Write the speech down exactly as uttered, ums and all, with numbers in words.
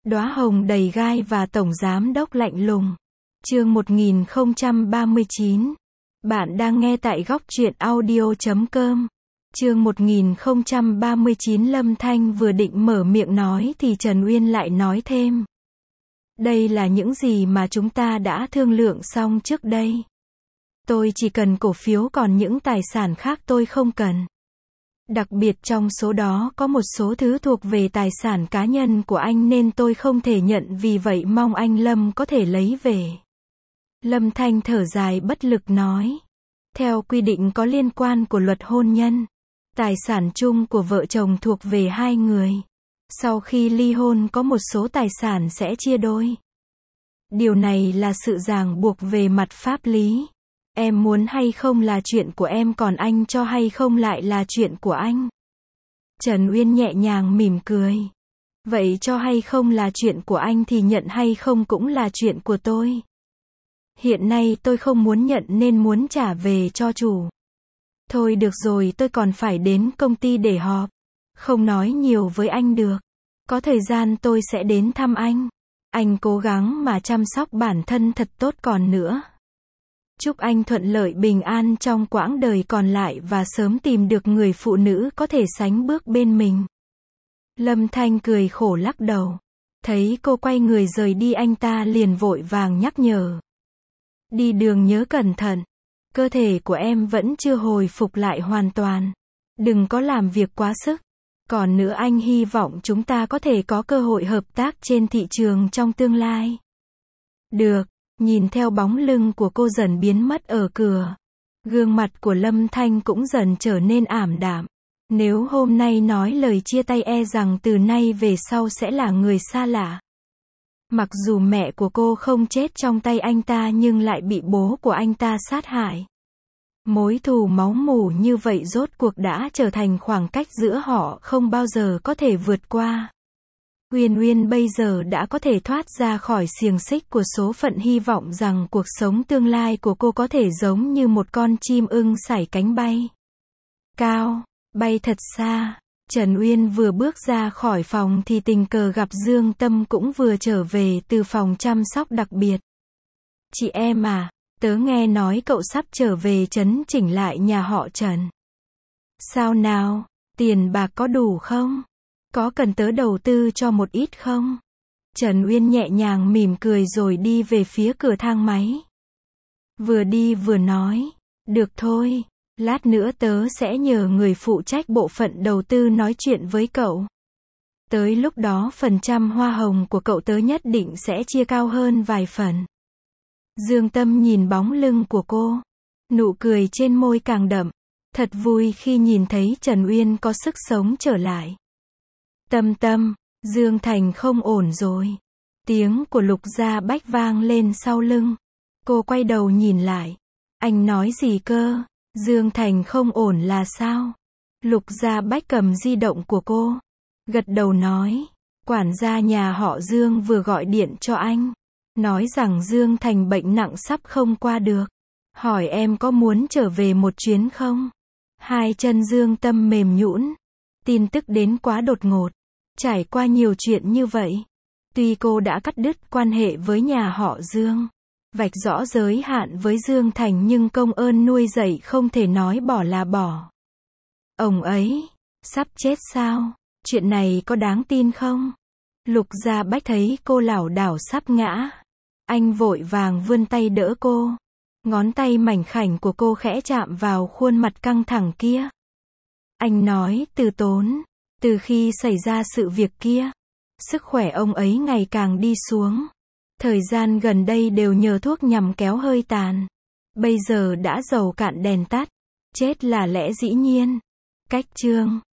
Đóa hồng đầy gai và tổng giám đốc lạnh lùng. Chương một nghìn không trăm ba mươi chín. Bạn đang nghe tại góc truyện audio chấm com. Chương một nghìn không trăm ba mươi chín. Lâm Thanh vừa định mở miệng nói thì Trần Uyên lại nói thêm. Đây là những gì mà chúng ta đã thương lượng xong trước đây. Tôi chỉ cần cổ phiếu, còn những tài sản khác tôi không cần. Đặc biệt trong số đó có một số thứ thuộc về tài sản cá nhân của anh nên tôi không thể nhận, vì vậy mong anh Lâm có thể lấy về. Lâm Thanh thở dài bất lực nói. Theo quy định có liên quan của luật hôn nhân, tài sản chung của vợ chồng thuộc về hai người. Sau khi ly hôn có một số tài sản sẽ chia đôi. Điều này là sự ràng buộc về mặt pháp lý. Em muốn hay không là chuyện của em, còn anh cho hay không lại là chuyện của anh. Trần Uyên nhẹ nhàng mỉm cười. Vậy cho hay không là chuyện của anh thì nhận hay không cũng là chuyện của tôi. Hiện nay tôi không muốn nhận nên muốn trả về cho chủ. Thôi được rồi, tôi còn phải đến công ty để họp. Không nói nhiều với anh được. Có thời gian tôi sẽ đến thăm anh. Anh cố gắng mà chăm sóc bản thân thật tốt còn nữa. Chúc anh thuận lợi bình an trong quãng đời còn lại và sớm tìm được người phụ nữ có thể sánh bước bên mình. Lâm Thanh cười khổ lắc đầu. Thấy cô quay người rời đi, anh ta liền vội vàng nhắc nhở. Đi đường nhớ cẩn thận. Cơ thể của em vẫn chưa hồi phục lại hoàn toàn. Đừng có làm việc quá sức. Còn nữa, anh hy vọng chúng ta có thể có cơ hội hợp tác trên thị trường trong tương lai. Được. Nhìn theo bóng lưng của cô dần biến mất ở cửa, gương mặt của Lâm Thanh cũng dần trở nên ảm đạm. Nếu hôm nay nói lời chia tay, e rằng từ nay về sau sẽ là người xa lạ. Mặc dù mẹ của cô không chết trong tay anh ta nhưng lại bị bố của anh ta sát hại. Mối thù máu mủ như vậy rốt cuộc đã trở thành khoảng cách giữa họ không bao giờ có thể vượt qua. Uyên Uyên bây giờ đã có thể thoát ra khỏi xiềng xích của số phận, hy vọng rằng cuộc sống tương lai của cô có thể giống như một con chim ưng sải cánh bay cao, bay thật xa. Trần Uyên vừa bước ra khỏi phòng thì tình cờ gặp Dương Tâm cũng vừa trở về từ phòng chăm sóc đặc biệt. Chị em à, tớ nghe nói cậu sắp trở về trấn chỉnh lại nhà họ Trần. Sao nào, tiền bạc có đủ không? Có cần tớ đầu tư cho một ít không? Trần Uyên nhẹ nhàng mỉm cười rồi đi về phía cửa thang máy. Vừa đi vừa nói, được thôi, lát nữa tớ sẽ nhờ người phụ trách bộ phận đầu tư nói chuyện với cậu. Tới lúc đó phần trăm hoa hồng của cậu tớ nhất định sẽ chia cao hơn vài phần. Dương Tâm nhìn bóng lưng của cô, nụ cười trên môi càng đậm. Thật vui khi nhìn thấy Trần Uyên có sức sống trở lại. Tâm Tâm, Dương Thành không ổn rồi. Tiếng của Lục Gia Bách vang lên sau lưng. Cô quay đầu nhìn lại. Anh nói gì cơ? Dương Thành không ổn là sao? Lục Gia Bách cầm di động của cô, gật đầu nói. Quản gia nhà họ Dương vừa gọi điện cho anh. Nói rằng Dương Thành bệnh nặng sắp không qua được. Hỏi em có muốn trở về một chuyến không? Hai chân Dương Tâm mềm nhũn. Tin tức đến quá đột ngột. Trải qua nhiều chuyện như vậy, tuy cô đã cắt đứt quan hệ với nhà họ Dương, vạch rõ giới hạn với Dương Thành, nhưng công ơn nuôi dạy không thể nói bỏ là bỏ. Ông ấy sắp chết sao? Chuyện này có đáng tin không? Lục Gia Bách thấy cô lảo đảo sắp ngã, anh vội vàng vươn tay đỡ cô. Ngón tay mảnh khảnh của cô khẽ chạm vào khuôn mặt căng thẳng kia. Anh nói từ tốn. Từ khi xảy ra sự việc kia, sức khỏe ông ấy ngày càng đi xuống. Thời gian gần đây đều nhờ thuốc nhằm kéo hơi tàn. Bây giờ đã dầu cạn đèn tắt. Chết là lẽ dĩ nhiên. Cách chương